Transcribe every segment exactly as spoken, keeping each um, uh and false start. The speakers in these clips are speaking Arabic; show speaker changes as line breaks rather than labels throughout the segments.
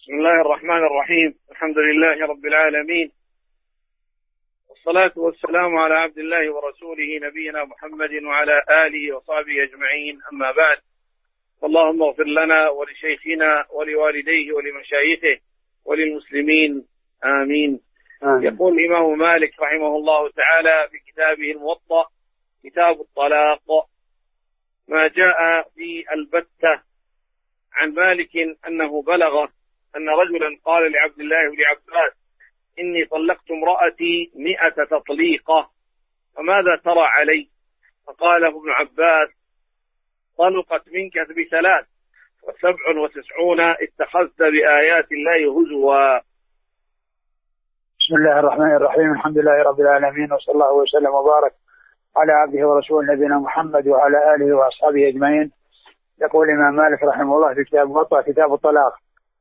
بسم الله الرحمن الرحيم. الحمد لله رب العالمين، والصلاة والسلام على عبد الله ورسوله نبينا محمد وعلى آله وصحبه أجمعين، أما بعد. اللهم اغفر لنا ولشيخنا ولوالديه ولمشايخه وللمسلمين، آمين. آمين. يقول الإمام مالك رحمه الله تعالى في كتابه الموطأ كتاب الطلاق ما جاء في البتة عن مالك أنه بلغ أن رجلا قال لعبد الله بن عباس: إني طلقت امرأتي مئة تطليقة، فماذا ترى علي؟ فقال ابن عباس: طلقت منك بثلاث وسبع وتسعون اتخذت بآيات الله هزوا.
بسم الله الرحمن الرحيم. الحمد لله رب العالمين، وصلى الله وسلم وبارك على عبده ورسوله نبينا محمد وعلى آله وأصحابه أجمعين. يقول الإمام مالك رحمه الله في كتاب الموطأ كتاب الطلاق.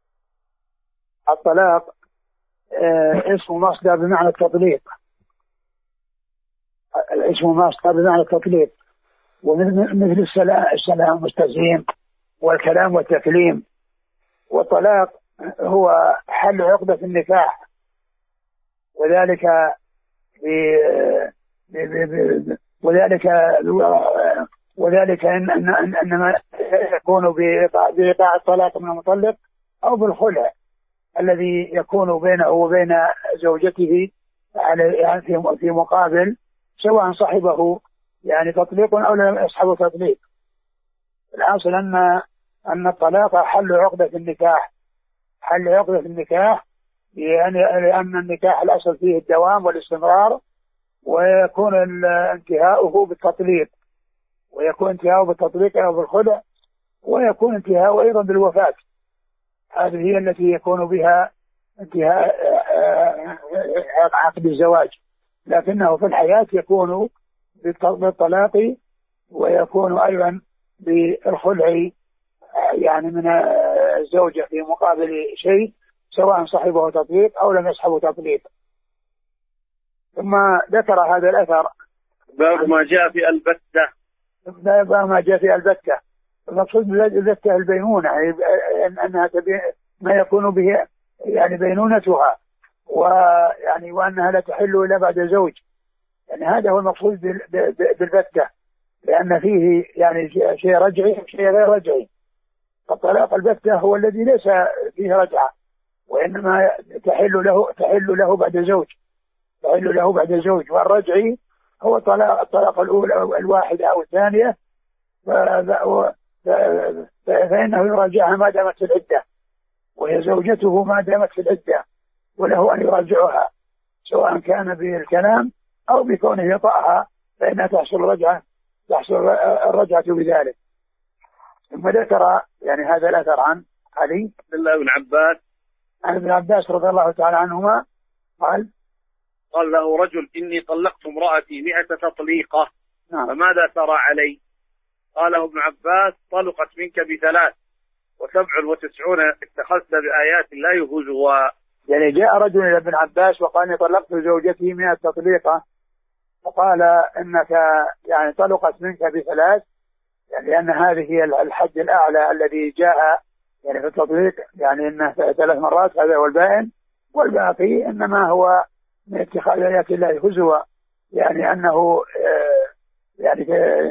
الطلاق آه اسم مصدر بمعنى التطليق، اسم مصدر بمعنى التطليق، ومثل السلام السلام والتزيين والكلام والتكليم. والطلاق هو حل عقدة النكاح، وذلك وذلك وذلك إن إن إنما يكون بإيقاع الطلاق من المطلق أو بالخلع الذي يكون بينه وبين زوجته يعني في مقابل، سواء صاحبه يعني تطليق أو لم يصحبه تطليق. الحاصل أن أن الطلاق حل عقدة النكاح، حل عقدة النكاح يعني لأن النكاح الأصل فيه الدوام والاستمرار، ويكون انتهاؤه بالتطليق، ويكون انتهاؤه بالتطليق أو بالخلع، ويكون انتهاؤه أيضا بالوفاة. هذه هي التي يكون بها انتهاء عقد الزواج، لكنه في الحياة يكون بالطلاق، ويكون أيضا بالخلع يعني من الزوجة في مقابل شيء، سواء صاحبه تطليق أو لم يصحبه تطليق. ثم ذكر هذا الأثر
باب ما جاء في البتة.
باب ما جاء في البتة. المقصود بالبتة البينونة، أنها ما يكون به يعني بينونتها، ويعني وأنها لا تحل إلا بعد زوج. يعني هذا هو المقصود بالبتة، لأن فيه يعني شيء رجعي وشيء غير رجعي. الطلاق البتة هو الذي ليس فيه رجعة، وإنما تحل له تحل له بعد زوج، تحل له بعد زوج. والرجعي هو الطلاق الطلاق الأولى الواحدة أو الثانية، فإنه يراجعها ما دامت في العدة، وهي زوجته ما دامت في العدة، وله أن يراجعها سواء كان بالكلام أو بكونه يطأها، فإنها تحصل رجعة تحصل الرجعة بذلك. ثم ذكر يعني هذا الأثر عن علي
بن ابن عباس
عن ابن عباس رضي الله تعالى عنهما قال:
قال له رجل: إني طلقت امرأتي مئة تطليقة، نعم. فماذا ترى علي؟ قاله ابن عباس: طلقت منك بثلاث وسبع وتسعون اتخذت بآيات الله هزوا.
يعني جاء رجل إلى ابن عباس وقال: إني طلقت زوجتي مئة تطليقة، فقال: إنك يعني طلقت منك بثلاث، يعني لأن هذه هي الحد الأعلى الذي جاء يعني في التطليق، يعني إنه ثلاث مرات، هذا هو البائن، والباقي إنما هو من اتخاذ آيات الله هزوا، يعني أنه يعني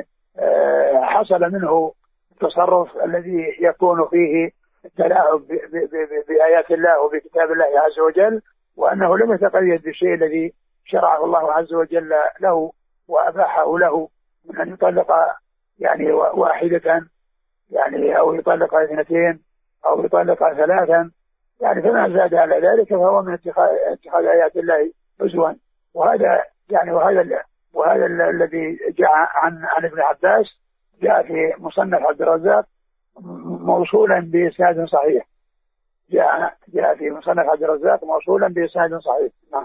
حصل منه التصرف الذي يكون فيه التلاعب بآيات الله وبكتاب الله عز وجل، وأنه لم يتقيد بالشيء الذي شرعه الله عز وجل له وأباحه له، من أن يطلق يعني واحدة يعني أو يطلق اثنتين أو يطلق ثلاثا، يعني فما زاد على ذلك فهو من اتخاذ آيات الله هزوا. وهذا يعني وهذا وهذا الذي جاء عن عن ابن عباس جاء في مصنف عبد الرزاق موصولا بإسناد صحيح، جاء جاء في مصنف عبد الرزاق موصولا بإسناد صحيح. نعم.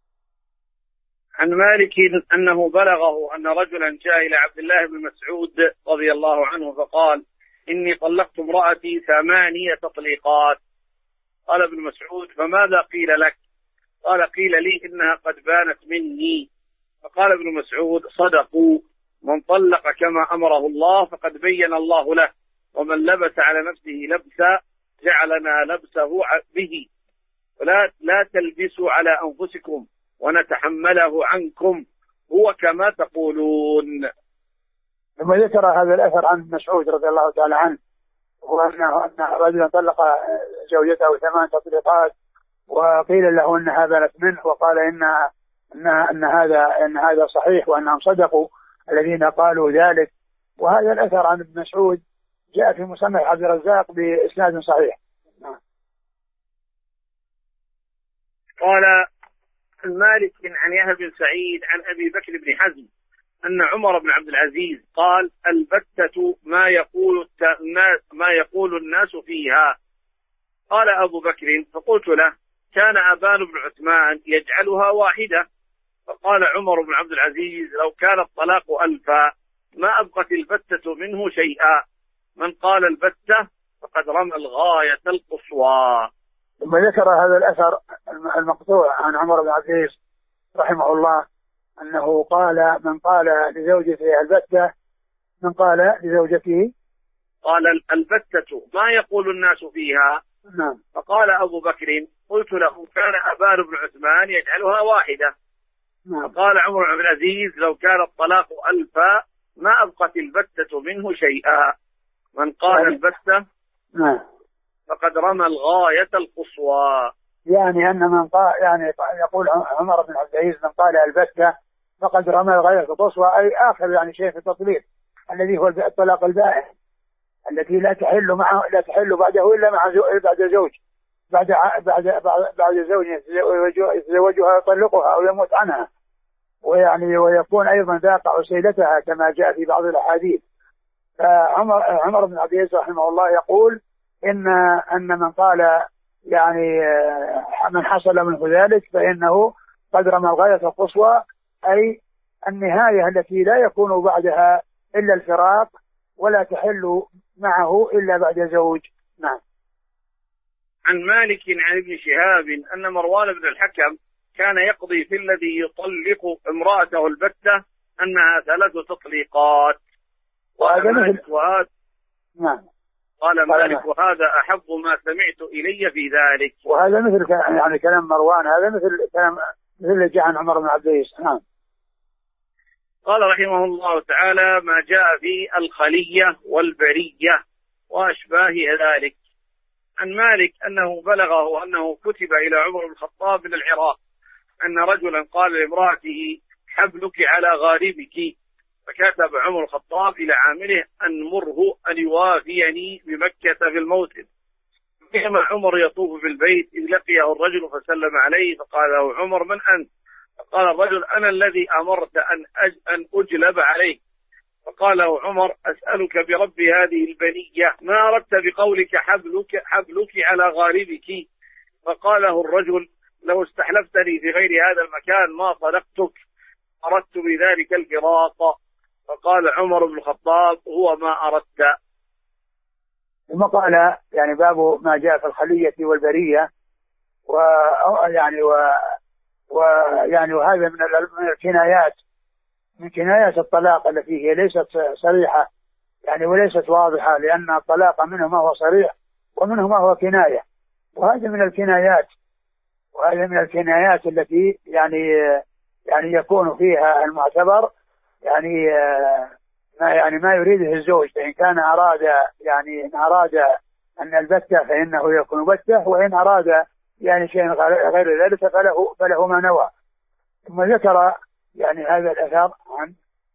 عن مالك أنه بلغه أن رجلا جاء إلى عبد الله بن مسعود رضي الله عنه فقال: إني طلقت امرأتي ثمانية تطليقات. قال ابن مسعود: فماذا قيل لك؟ قال: قيل لي إنها قد بانت مني. فقال ابن مسعود: صدقوا، من طلق كما أمره الله فقد بين الله له، ومن لبس على نفسه لبسا جعلنا نلبسه به، ولا لا تلبسوا على أنفسكم ونتحمله عنكم، هو كما تقولون.
ثم ذكر هذا الأثر عن مسعود رضي الله تعالى عنه، وأنه أن رجلا طلق زوجته ثمان تطليقات، وقيل له أنها بنت منه، وقال إن إن أن هذا إن هذا صحيح وأنهم صدقوا الذين قالوا ذلك. وهذا الأثر عن ابن مسعود جاء في مصنف عبد الرزاق بإسناد صحيح.
قال المالك عن يحيى بن سعيد عن أبي بكر بن حزم أن عمر بن عبد العزيز قال: البتة ما يقول ما يقول الناس فيها. قال أبو بكر: فقلت له: كان أبان بن عثمان يجعلها واحدة. فقال عمر بن عبد العزيز: لو كان الطلاق ألفا ما أبقت البتة منه شيئا، من قال البتة فقد رمى الغاية القصوى.
ثم ذكر هذا الأثر المقطوع عن عمر بن عبد العزيز رحمه الله أنه قال: من قال لزوجته البتة، من قال لزوجته
قال البتة ما يقول الناس فيها.
نعم.
فقال أبو بكر: قلت له: كان أبان بن عثمان يجعلها واحدة.
نعم.
فقال عمر بن عبد العزيز: لو كان الطلاق ألفا ما أبقت البتة منه شيئا، من قال البتة
نعم
فقد رمى الغاية القصوى.
يعني أن من قال، يعني يقول عمر بن عبد العزيز: من قال البتة فقد رمى الغاية القصوى، أي آخر يعني شيء في التطليق الذي هو الطلاق البائن، التي لا تحل معه لا تحل بعده إلا مع بعد زوج بعد بعد بعد, بعد زوج يتزوجها يطلقها أو يموت عنها، ويعني ويكون أيضا ذاق عسيلتها كما جاء في بعض الأحاديث. فعمر عمر بن عبد العزيز رحمه الله يقول إن أن من قال يعني من حصل منه ذلك فإنه قد رمى الغاية القصوى، أي النهاية التي لا يكون بعدها إلا الفراق ولا تحل معه إلا بعد زوج. نعم.
عن مالك عن ابن شهاب أن مروان بن الحكم كان يقضي في الذي يطلق امرأته البتة أنها ثلاث تطليقات.
وهذا مثل
وهذا
نعم.
قال مالك: وهذا أحب ما سمعت إلي في ذلك.
وهذا مثل يعني كلام مروان، هذا مثل كلام مثل اللي جاء عن عمر بن عبد العزيز. نعم.
قال رحمه الله تعالى: ما جاء في الخلية والبرية وأشباه ذلك. عن مالك أنه بلغه أنه كتب إلى عمر بن الخطاب من العراق أن رجلا قال لامرأته: حبلك على غاربك. فكتب عمر الخطاب إلى عامله أن مره أن يوافيني بمكة في الموسم. بينما عمر يطوف بالبيت إذ لقيه الرجل فسلم عليه، فقال له عمر: من أنت؟ فقال الرجل: أنا الذي أمرت أن أج أن أجلب عليه. فقال له عمر: أسألك برب هذه البنية، ما أردت بقولك حبلك حبلك على غاربك؟ فقاله الرجل: لو استحلفتني في غير هذا المكان ما صدقتك، أردت بذلك الفراق. فقال عمر بن الخطاب: هو ما أردت.
ثم قال يعني باب ما جاء في الخلية والبرية، ويعني و ويعني وهذا من الكنايات من كنايات الطلاق التي هي ليست صريحة يعني وليست واضحة، لأن الطلاق منه ما هو صريح ومنه ما هو كناية، وهذا من الكنايات وهذا من الكنايات التي يعني يعني يكون فيها المعتبر يعني ما يعني ما يريده الزوج، فإن كان أراد يعني إن أراد أن البتة فإنه يكون بتة، وإن أراد يعني شيء غير ذلك فله فله ما نوى. ثم ذكر يعني هذا الأثر عن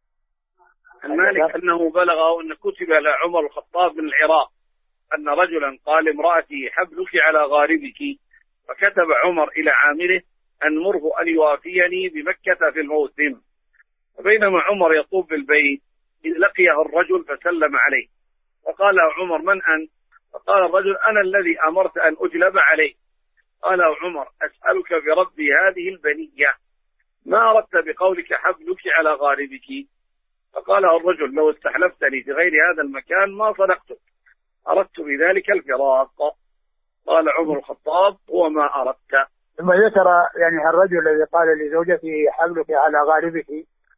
المالك أنه بلغه أن كتب على عمر الخطاب من العراق أن رجلا قال امرأتي: حبلك على غاربك. فكتب عمر إلى عامله أن مره أن يوافيني بمكة في الموسم. وبينما عمر يطوف بالبيت إذ لقيه الرجل فسلم عليه، فقال عمر: من أنت؟ فقال الرجل: أنا الذي أمرت أن أجلب عليه. قال عمر: أسألك برب هذه البنية، ما أردت بقولك حبلك على غاربك؟ فقال الرجل: لو استحلفتني في غير هذا المكان ما صدقتك، أردت بذلك الفراق. قال عمر الخطاب: هو ما أردت.
ثم ذكر يعني الرجل الذي قال لزوجته: حبلك على غاربك،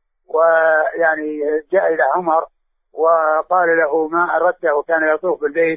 ويعني جاء إلى عمر وقال له: ما أردت، وكان يطوف بالبيت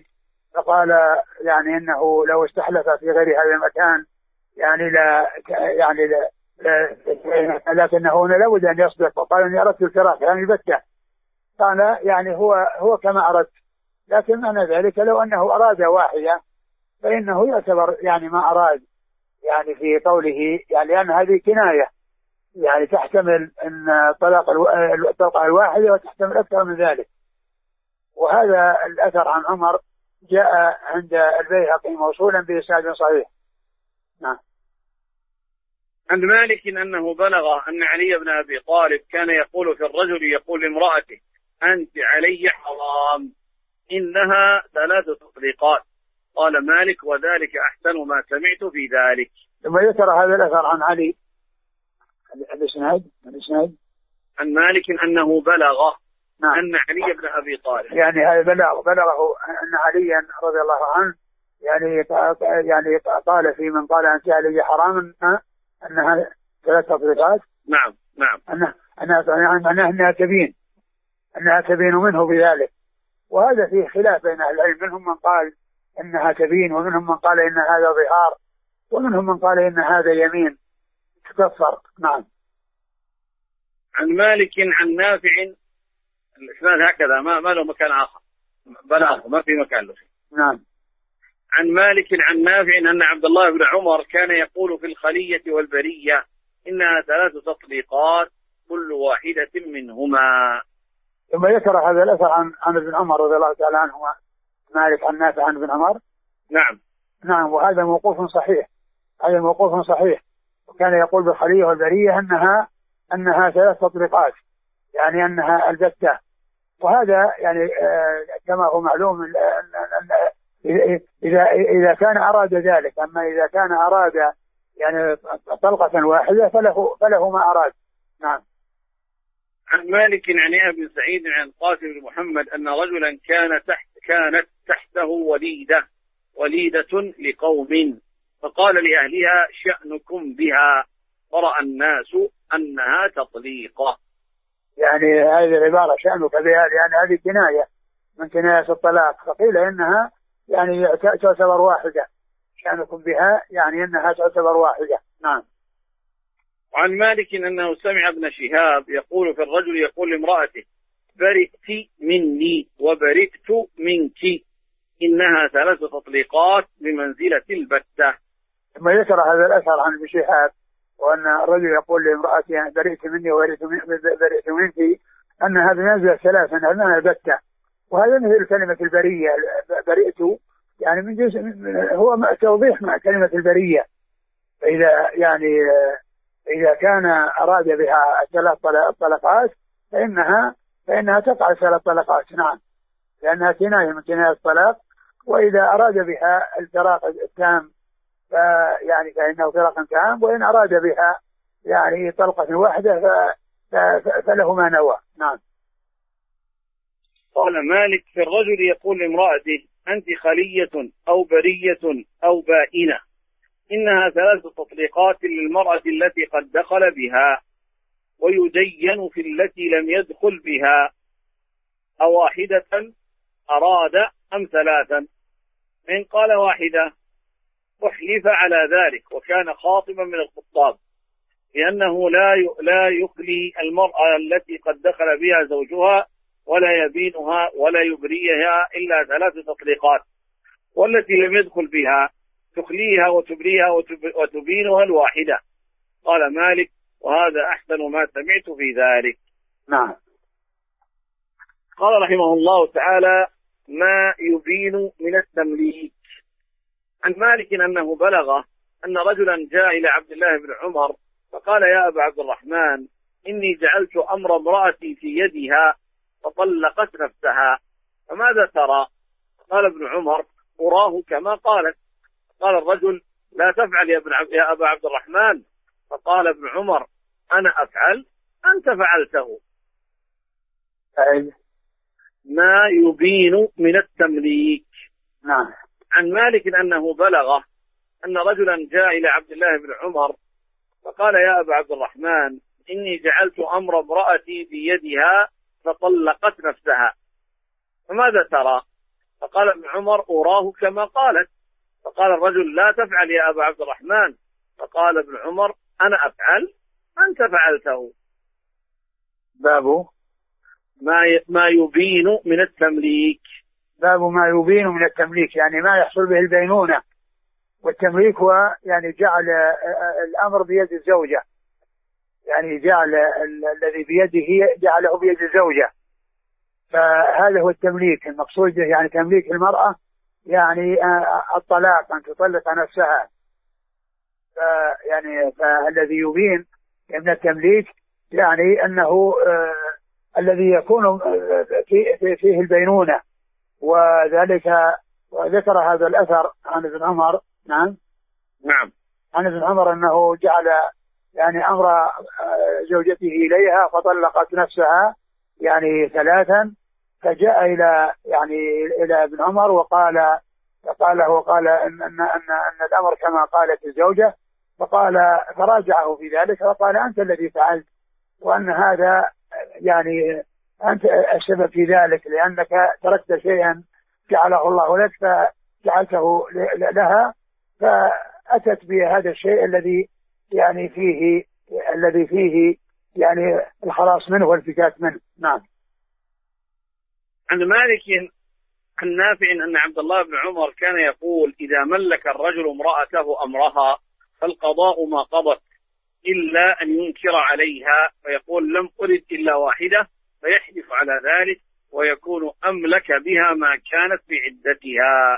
فقال يعني إنه لو استحلف في غير هذا المكان يعني لا يعني لا لا لكنه هنا لابد أن يصدق، وقال إني أردت الفراق يعني البتة. قال يعني هو هو كما أردت، لكن معنى ذلك لو أنه أراد واحدة فإنه يعتبر يعني ما أراد يعني في قوله، يعني لأن هذه كناية يعني تحتمل أن طلاق الطلقة الواحدة وتحتمل أكثر من ذلك. وهذا الأثر عن عمر جاء عند البيهقي موصولا بإسناد صحيح. نعم.
عن مالك أنه بلغ أن علي بن أبي طالب كان يقول في الرجل يقول لامرأته أنت علي حرام إنها ثلاث تطليقات. قال مالك وذلك أحسن ما سمعت في ذلك.
ثم ذكر هذا الأثر عن علي الإسناد الإسناد
عن مالك أنه بلغ
نعم.
أن علي بن أبي طالب
يعني هذا بلغ بلغه أن عليا رضي الله عنه يعني يعني قال في من قال أنت علي حرام أنها ثلاث تطليقات.
نعم نعم.
أنها أنها أنها تبين أنها تبين منه بذلك. وهذا فيه خلاف بين أهل العلم، منهم من قال أنها تبين، ومنهم من قال إن هذا ظهار، ومنهم من قال إن هذا يمين تكفر. نعم.
عن مالك عن نافع الإسناد هكذا ما ما له مكان آخر بلغ ما في مكان له.
نعم.
عن مالك عن نافع أن عبد الله بن عمر كان يقول في الخلية والبرية إنها ثلاث تطليقات كل واحدة منهما.
ثم ذكر هذا الأثر عن عن ابن عمر رضي الله تعالى عنهما، مالك عن نافع عن ابن عمر.
نعم
نعم. وهذا موقوف صحيح، هذا موقوف صحيح. وكان يقول بالخلية والبرية أنها أنها ثلاث تطليقات يعني أنها البتة. وهذا يعني آه كما هو معلوم إذا إذا كان أراد ذلك. أما إذا كان أراد يعني طلقة واحدة فله فله ما أراد. نعم.
عن مالك عن أبي سعيد عن قاسم بن محمد أن رجلا كان تحت كانت تحته وليدة وليدة لقوم فقال لأهلها شأنكم بها فرأى الناس أنها تطليقة.
يعني هذه العبارة شأنك بها لأن هذه كناية من كناية الطلاق، فقيل إنها يعني تعتبر واحدة. شأنكم بها يعني إنها تعتبر واحدة. نعم.
وعن مالك أنه سمع ابن شهاب يقول في الرجل يقول لامرأته برئت مني وبرئت منك إنها ثلاث تطليقات بمنزلة البتة.
ثم ذكر هذا الأثر عن ابن شهاب وأن الرجل يقول لامرأته يعني برئت مني وبرئت منك أنها بمنزلة ثلاثة أنها البتة. وهذا مثل كلمة البرية. برئت يعني من جزء هو توضيح مع كلمة البرية. فإذا يعني إذا كان أراد بها ثلاث طلقات فإنها فإنها تقع ثلاث طلقات. نعم. لأنها كناية من كناية الطلاق. وإذا أراد بها الفراق التام فيعني فإنه فراق تام، وإن أراد بها يعني طلقة واحدة فله ما نوى. نعم.
قال مالك في الرجل يقول لامرأته أنت خلية أو برية أو بائنة إنها ثلاث تطليقات للمرأة التي قد دخل بها ويدين في التي لم يدخل بها أواحدة أراد أم ثلاثا. إن قال واحدة أحلف على ذلك وكان خاطبا من الخطاب لأنه لا لا يخلي المرأة التي قد دخل بها زوجها ولا يبينها ولا يبريها إلا ثلاث تطليقات، والتي لم يدخل بها تخليها وتبريها وتبينها الواحدة. قال مالك وهذا أحسن ما سمعت في ذلك.
نعم.
قال رحمه الله تعالى ما يبين من التمليك. عن مالك أنه بلغ أن رجلا جاء إلى عبد الله بن عمر فقال يا أبا عبد الرحمن إني جعلت أمر امرأتي في يدها فطلقت نفسها فماذا ترى؟ قال ابن عمر أراه كما قالت. قال الرجل لا تفعل يا, ابن عب... يا أبا عبد الرحمن. فقال ابن عمر أنا أفعل أنت فعلته.
أي.
ما يبين من التمليك.
نعم.
عن مالك أنه بلغ أن رجلا جاء إلى عبد الله بن عمر فقال يا أبا عبد الرحمن إني جعلت أمر امرأتي في يدها فطلقت نفسها فماذا ترى؟ فقال ابن عمر أراه كما قالت. فقال الرجل لا تفعل يا أبا عبد الرحمن. فقال ابن عمر أنا أفعل أنت فعلته.
باب
ما ما يبين من التمليك.
باب ما يبين من التمليك، يعني ما يحصل به البينونة. والتمليك هو يعني جعل الأمر بيد الزوجة، يعني جعل الذي بيده جعله بيد الزوجة، فهذا هو التمليك المقصود، يعني تمليك المرأة يعني الطلاق، أن تطلق نفسها. يعني فالذي يبين من التمليك يعني أنه آه الذي يكون في فيه البينونة، وذلك وذكر هذا الأثر عن ابن عمر. نعم
نعم
عن ابن عمر أنه جعل يعني أمر زوجته إليها فطلقت نفسها يعني ثلاثا، فجاء إلى يعني إلى ابن عمر وقال قال له قال إن, إن, إن, إن الأمر كما قالت الزوجة، فقال فراجعه في ذلك فقال أنت الذي فعلت، وأن هذا يعني أنت السبب في ذلك، لأنك تركت شيئا جعله الله لك فجعلته لها، فأتت بهذا الشيء الذي يعني فيه الذي فيه يعني الخلاص منه والفكاك منه. نعم.
عن مالك عن نافع أن عبد الله بن عمر كان يقول إذا ملك الرجل امرأته أمرها فالقضاء ما قضت إلا أن ينكر عليها فيقول لم أرد إلا واحدة، فيحلف على ذلك ويكون أملك بها ما كانت بعدتها.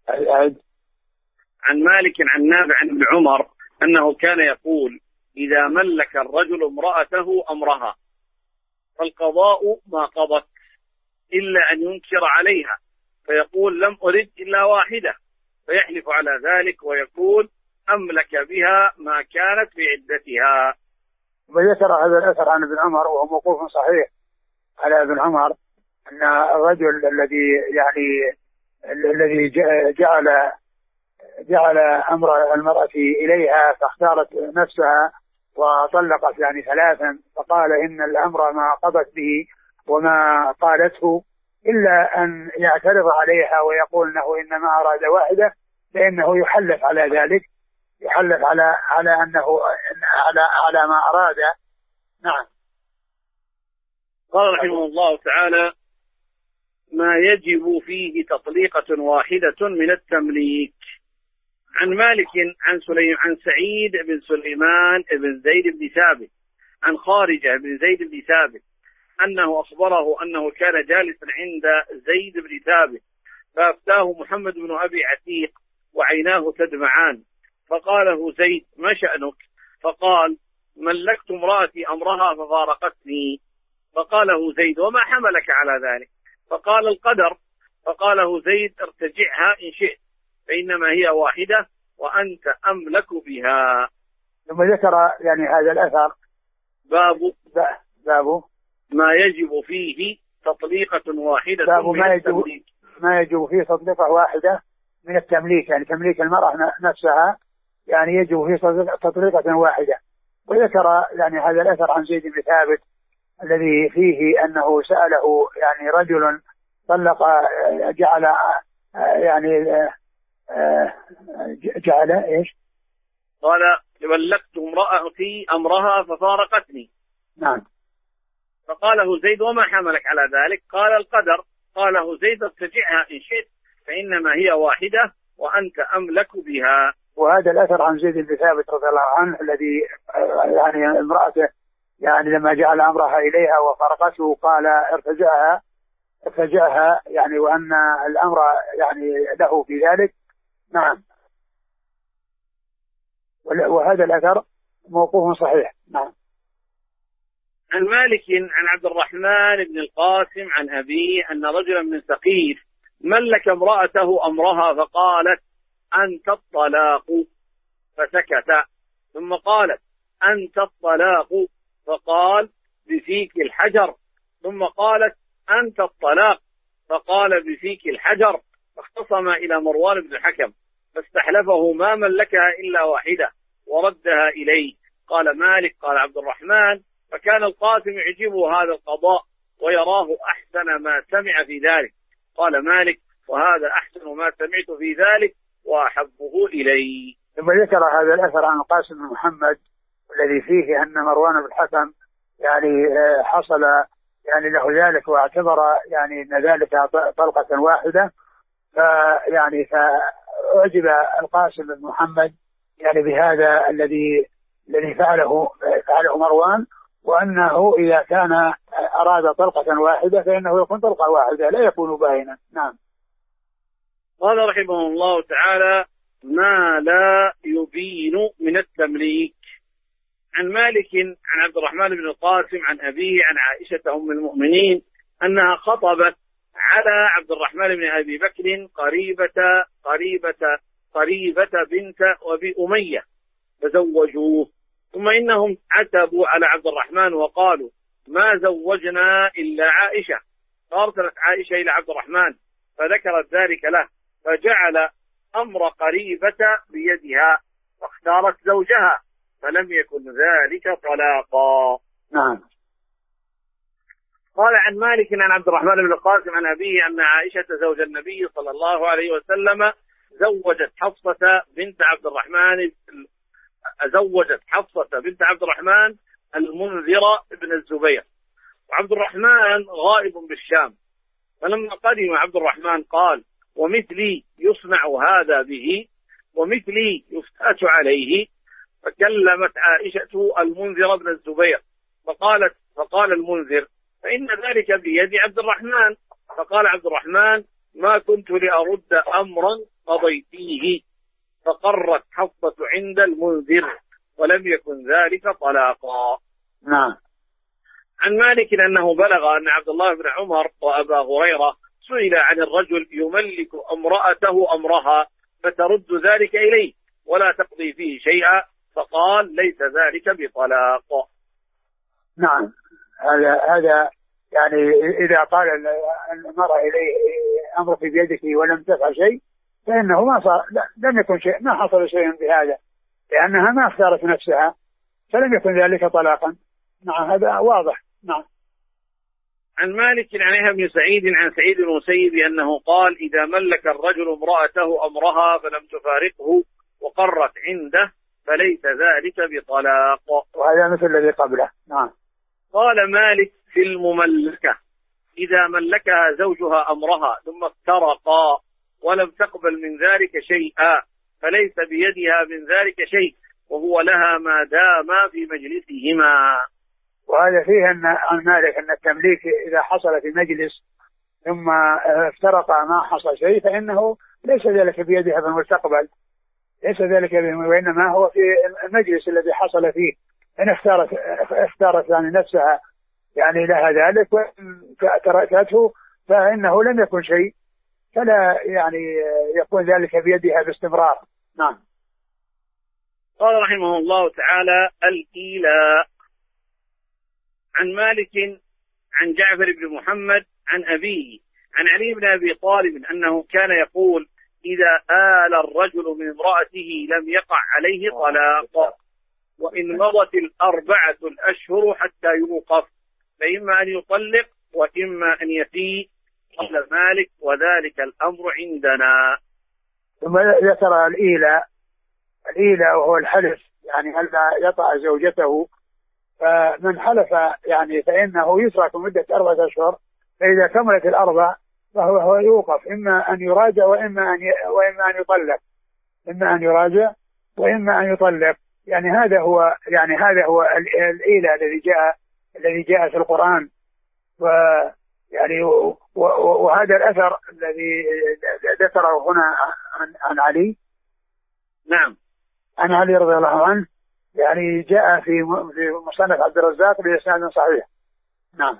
عن مالك عن نافع عن ابن عمر أنه كان يقول إذا ملك الرجل امرأته أمرها فالقضاء ما قضت إلا أن ينكر عليها فيقول لم أرد إلا واحدة، فيحلف على ذلك ويكون أملك بها ما كانت بعدتها.
وذكر هذا الأثر عن ابن عمر وهو موقوف صحيح على ابن عمر أن الرجل الذي يعني الذي جعل جعل أمر المرأة إليها فاختارت نفسها وطلقت يعني ثلاثا، فقال إن الأمر ما قضت به وما قالته إلا أن يعترض عليها ويقول أنه إنما أراد واحدة، فإنه يحلف على ذلك، يحلف على على أنه على على ما أراد. نعم.
قال رحمه الله تعالى ما يجب فيه تطليقة واحدة من التمليك. عن مالك عن سليم عن سعيد بن سليمان بن زيد بن ثابت عن خارجة بن زيد بن ثابت أنه أخبره أنه كان جالسا عند زيد بن ثابت فأفتاه محمد بن أبي عتيق وعيناه تدمعان، فقال له زيد ما شأنك؟ فقال ملكت امرأتي أمرها ففارقتني. فقال له زيد وما حملك على ذلك؟ فقال القدر. فقال له زيد ارتجعها إن شئت فإنما هي واحدة وأنت أملك بها.
ثم ذكر يعني هذا الأثر
باب
باب
ما يجب فيه تطليقة واحدة
باب
من
ما يجب
التمليك.
ما يجب فيه تطليقة واحدة من التمليك، يعني تمليك المرأة نفسها يعني يجب فيه تطليقة واحدة. وذكر يعني هذا الأثر عن زيد بن ثابت الذي فيه أنه سأله يعني رجل طلق جعل يعني جعل إيش؟
قال ملكت امرأتي أمرها ففارقتني.
نعم.
فقاله زيد وما حملك على ذلك؟ قال القدر. قاله زيد ارتجعها إن شئت فإنما هي واحدة وأنت أملك بها.
وهذا الأثر عن زيد بن ثابت رضي الله عنه الذي يعني امرأته يعني لما جعل أمرها إليها وفارقته قال ارتجعها ارتجعها يعني وأن الأمر يعني له في ذلك. نعم. وهذا الأثر موقوف صحيح. نعم.
عن مالك عن عبد الرحمن بن القاسم عن أبيه أن رجلا من ثقيف ملك امرأته أمرها فقالت أنت الطلاق فسكت، ثم قالت أنت الطلاق فقال بفيك الحجر، ثم قالت أنت الطلاق فقال بفيك الحجر، فاختصم إلى مروان بن الحكم فاستحلفه ما ملكها إلا واحدة وردها إليه. قال مالك قال عبد الرحمن فكان القاسم يعجبه هذا القضاء ويراه أحسن ما سمع في ذلك. قال مالك وهذا أحسن ما سمعت في ذلك وأحبه إلي.
ثم ذكر هذا الأثر عن القاسم بن محمد الذي فيه أن مروان بن الحكم يعني حصل يعني له ذلك واعتبر يعني أن ذلك طلقة واحدة، فيعني فأعجب القاسم بن محمد يعني بهذا الذي الذي فعله فعله مروان، وأنه إذا كان أراد طلقة واحدة فإنه يكون طلقة واحدة لا يكون باينا. نعم.
قال رحمه الله تعالى: ما لا يبين من التمليك. عن مالك عن عبد الرحمن بن القاسم عن أبيه عن عائشة أم المؤمنين أنها خطبت على عبد الرحمن بن أبي بكر قريبة قريبة قريبة بنت أبي أمية فزوجوه، ثم إنهم عتبوا على عبد الرحمن وقالوا: ما زوجنا إلا عائشة. فأرسلت عائشة إلى عبد الرحمن فذكرت ذلك له، فجعل أمر قريبة بيدها واختارت زوجها، فلم يكن ذلك طلاقا.
نعم.
قال عن مالك عن عبد الرحمن بن القاسم عن أبيه أن عائشة زوج النبي صلى الله عليه وسلم زوجت حفصة بنت عبد الرحمن زوجت حفصة بنت عبد الرحمن المنذر بن الزبير، وعبد الرحمن غائب بالشام. فلما قدم عبد الرحمن قال: ومثلي يصنع هذا به ومثلي يفتات عليه. فكلمت عائشة المنذر بن الزبير فقالت فقال المنذر: فإن ذلك بيد عبد الرحمن. فقال عبد الرحمن: ما كنت لأرد أمرا قضيتيه. فقرت حفصة عند المنذر ولم يكن ذلك طلاقا.
نعم.
عن مالك أنه بلغ أن عبد الله بن عمر وأبا هريرة سئل عن الرجل يملك امرأته أمرها فترد ذلك إليه ولا تقضي فيه شيئا، فقال: ليس ذلك بطلاق.
نعم. هذا هذا يعني إذا قال المرأة إليه أمرك بيدك ولم تفعل شيء فإنه ما صار لم يكن شيء، ما حصل شيء بهذا، لأنها ما اختارت نفسها فلم يكن ذلك طلاقا. نعم هذا واضح. نعم.
عن مالك عن يحيى بن سعيد عن سعيد بن المسيب أنه قال: إذا ملك الرجل امرأته أمرها فلم تفارقه وقرت عنده فليس ذلك بطلاق.
وهذا مثل الذي قبله. نعم.
قال مالك في المملكة: إذا ملكها زوجها أمرها ثم افترقا ولم تقبل من ذلك شيئا فليس بيدها من ذلك شيء وهو لها ما دام في مجلسهما.
وهذا فيه أن عن مالك أن التمليك إذا حصل في مجلس ثم افترقا ما حصل شيء فإنه ليس ذلك بيدها في المستقبل، ليس ذلك بيدها، وإنما هو في المجلس الذي حصل فيه. إن اختارت اختارت يعني نفسها يعني لها ذلك وإن تركته فإنه لم يكن شيء، فلا يعني يكون ذلك بيدها باستمرار. نعم.
قال رحمه الله تعالى: الإيلاء. عن مالك عن جعفر بن محمد عن أبيه عن علي بن أبي طالب أنه كان يقول: إذا آل الرجل من امرأته لم يقع عليه طلاق، وإن مضت الأربعة الأشهر حتى يوقف، فإما أن يطلق وإما أن يفيء. قال مالك: وذلك الأمر عندنا.
ثم ذكر الإيلاء. الإيلاء وهو الحلف، يعني هل يطأ زوجته، فمن حلف يعني فإنه يترك مدة أربعة أشهر، فإذا كملت الأربع فهو هو يوقف، إما أن يراجع وإما أن وإما أن يطلق، إما أن يراجع وإما أن يطلق. يعني هذا هو يعني هذا هو الإيلاء الذي جاء الذي جاء في القرآن. ويعني وهذا الأثر الذي ذكره هنا عن, عن علي.
نعم.
عن علي رضي الله عنه، يعني جاء في في مصنف عبد الرزاق بإسناد صحيح. نعم.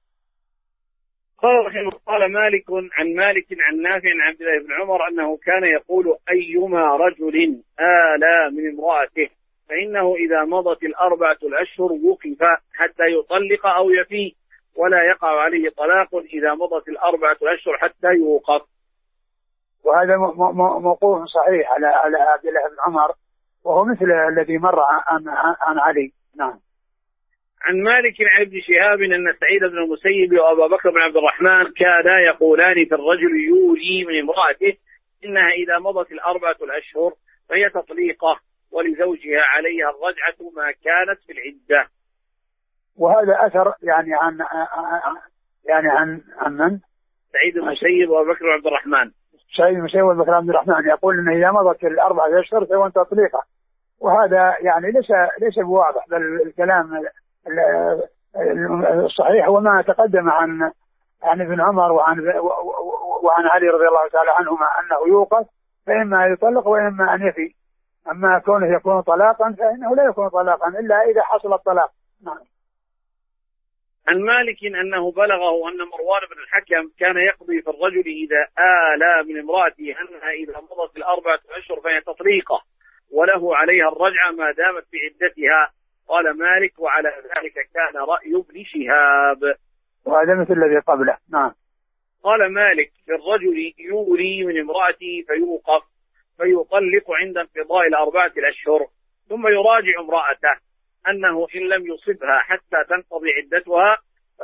قال رحمه قال مالك عن مالك عن نافع عن عبد الله بن عمر أنه كان يقول: أيما رجل آلى من امرأته فإنه إذا مضت الأربعة الأشهر وقف حتى يطلق أو يفي، ولا يقع عليه طلاق إذا مضت الأربعة الأشهر حتى يوقف.
وهذا موقوف صحيح على على عبد الله بن عمر، وهو مثل الذي مر عن عن علي. نعم.
عن مالك عن ابن شهاب أن سعيد بن المسيب وأبا بكر بن عبد الرحمن كانا يقولان في الرجل يولي من امرأته إنها إذا مضت الأربعة الأشهر فهي تطليقة ولزوجها عليها الرجعة ما كانت في العدة.
وهذا أثر يعني عن يعني عن عن من؟
سعيد بن المسيب وأبا بكر بن عبد الرحمن.
سعيد بن المسيب وأبا بكر بن عبد الرحمن يقول إن إذا مضت الأربعة أشهر فهو تطليقة، وهذا يعني ليس ليس بواضح، بل الكلام الصحيح هو ما تقدم عن عن ابن عمر وعن وعن علي رضي الله تعالى عنهما أنه يوقف فإما يطلق وإما أن يفي. أما كونه يكون طلاقا فإنه لا يكون طلاقا إلا إذا حصل الطلاق. نعم.
عن مالك أنه بلغه أن مروان بن الحكم كان يقضي في الرجل إذا آلى من امرأته أنها إذا مضت الأربعة أشهر فهي تطليقة وله عليها الرجعة ما دامت في عدتها. قال مالك وعلى ذلك كان رأي ابن شهاب.
وهذا مثل الذي قبله. نعم.
قال مالك في الرجل يولي من امرأته فيوقف فيطلق عند انقضاء الأربعة الأشهر ثم يراجع امرأته أنه إن لم يصبها حتى تنقضي عدتها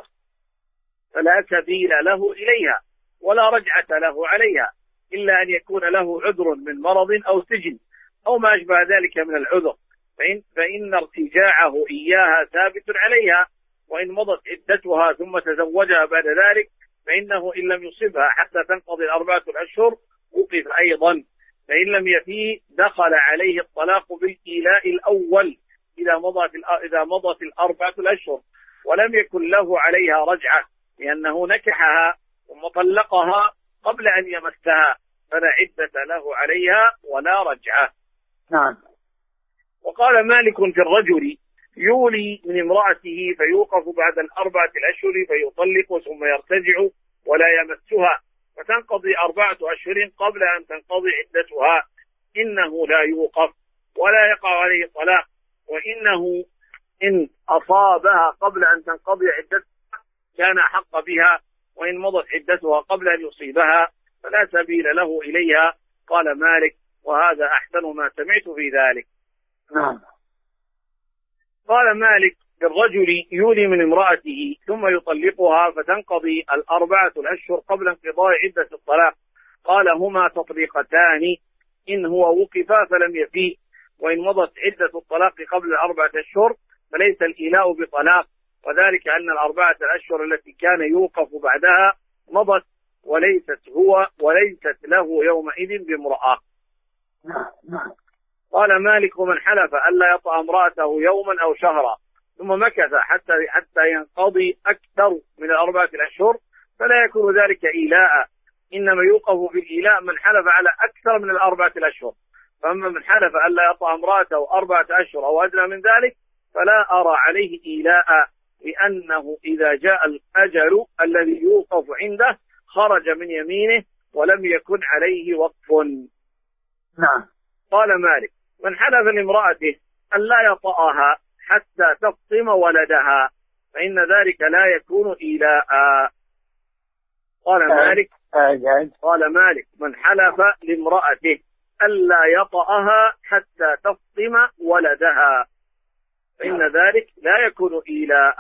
فلا سبيل له إليها ولا رجعة له عليها إلا أن يكون له عذر من مرض أو سجن أو ما أشبه ذلك من العذر، فإن, فإن ارتجاعه إياها ثابت عليها، وإن مضت عدتها ثم تزوجها بعد ذلك فإنه إن لم يصبها حتى تنقضي الأربعة الأشهر وقف أيضا، فإن لم يفيه دخل عليه الطلاق بالإيلاء الأول إذا مضت إذا مضت الأربعة الأشهر ولم يكن له عليها رجعة لأنه نكحها ثم طلقها قبل أن يمسها فلا عدة له عليها ولا رجعة.
نعم.
وقال مالك في الرجل يولي من امرأته فيوقف بعد الأربعة الأشهر فيطلق ثم يرتجع ولا يمسها فتنقضي أربعة أشهر قبل أن تنقضي عدتها إنه لا يوقف ولا يقع عليه طلاق، وإنه إن أصابها قبل أن تنقضي عدتها كان حق بها، وإن مضت عدتها قبل أن يصيبها فلا سبيل له إليها. قال مالك وهذا أحسن ما سمعت في ذلك.
نعم.
قال مالك الرجل يولي من امرأته ثم يطلقها فتنقضي الأربعة الأشهر قبل انقضاء عدة الطلاق. قال هما تطليقتان إن هو وقفا فلم يفيه، وإن مضت عدة الطلاق قبل الأربعة أشهر فليس الإيلاء بطلاق، وذلك أن الأربعة الأشهر التي كان يوقف بعدها مضت وليست هو وليست له يومئذ بامرأة.
نعم.
قال مالك من حلف ألا يطأ امرأته يوما أو شهرا ثم مكث حتى حتى ينقضي أكثر من الأربعة الأشهر فلا يكون ذلك إيلاء، إنما يوقف بالإيلاء من حلف على أكثر من الأربعة الأشهر، فأما من حلف ألا يطأ امرأته أربعة أشهر أو أدنى من ذلك فلا أرى عليه إيلاء، لأنه إذا جاء الأجل الذي يوقف عنده خرج من يمينه ولم يكن عليه وقف.
نعم.
قال مالك من حلف لامرأته ألا يطأها حتى تفطم ولدها فإن ذلك لا يكون إيلاء. قال مالك قال مالك من حلف لامرأته ألا يطأها حتى تفطم ولدها فإن ذلك لا يكون إيلاء.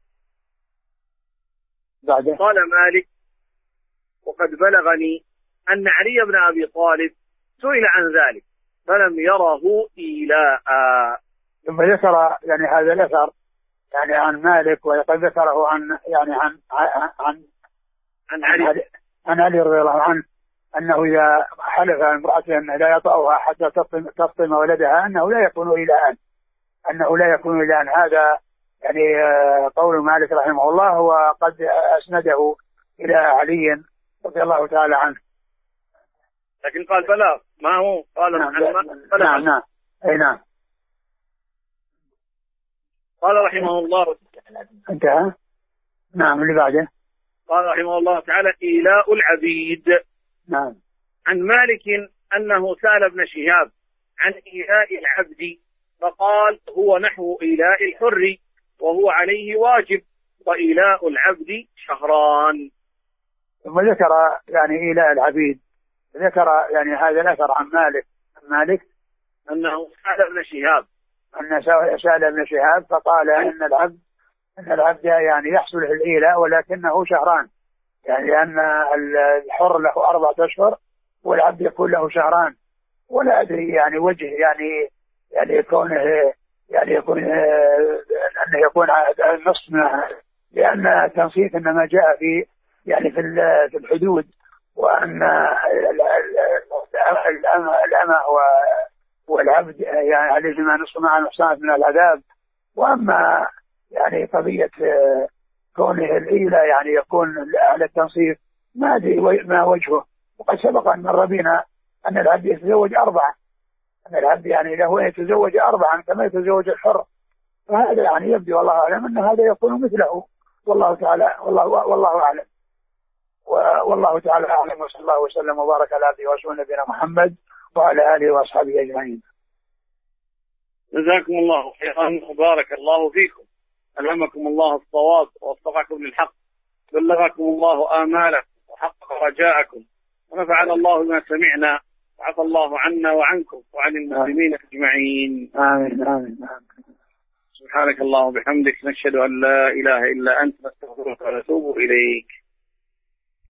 قال مالك وقد بلغني أن علي بن أبي طالب سئل عن ذلك فلم يره إيلاء.
ثم ذكر يعني هذا الأثر يعني عن مالك، وقد ذكره عن يعني عن عن
عن علي
عن علي رضي الله عنه أنه إذا حلف امرأته أنه لا يطأها حتى تفطم تفطم ولدها أنه لا يكون إيلاء أنه لا يكون إيلاء. هذا يعني قول مالك رحمه الله، وقد أسنده إلى علي رضي الله تعالى عنه.
لكن قال بلاغ ما هو قال
نعم. نعم نعم أي نعم.
قال رحمه الله
انتهى. نعم اللي بعده.
قال رحمه الله تعالى إيلاء العبيد.
نعم.
عن مالك أنه سأل ابن شهاب عن إيلاء العبد فقال هو نحو إيلاء الحر وهو عليه واجب، وإيلاء العبد شهران.
ثم ذكر يعني إيلاء العبيد، ذكر يعني هذا الأثر عن مالك عن مالك
أنه سأل ابن شهاب
أن سأل ابن شهاب فقال إن العبد أن العبد يعني يحصل الإيلاء ولكنه شهران، يعني لأن الحر له أربعة أشهر والعبد يكون له شهران. ولا أدري يعني وجه يعني يعني يكون يعني يكون أنه يكون النص منها، لأن التنصيف إنما جاء في يعني في في الحدود، وأن الأمة والعبد يعني عليهما نصف مع المحصنات من العذاب. وأما يعني قضية كونه الإيلة يعني يكون على التنصيف ما أدري ما وجهه. وقد سبق أن مر بنا أن العبد يتزوج أربعة، أن العبد يعني له يتزوج أربعا كما يتزوج الحر. فهذا يعني يبدو والله أعلم أن هذا يكون مثله، والله تعالى والله والله أعلم. والله تعالى أعلم، وصلى الله وسلم وبارك على عبده ورسوله نبينا محمد وعلى آله وأصحابه أجمعين.
جزاكم الله خيرا وبارك الله فيكم، ألهمكم الله الصواب ووفقكم للحق، بلغكم الله آمالكم وحقق رجاءكم، ونفعنا الله بما سمعنا، وعفى الله عنا وعنكم وعن المسلمين أجمعين.
آمين آمين.
سبحانك اللهم وبحمدك، نشهد أن لا إله إلا أنت، نستغفرك ونتوب إليك.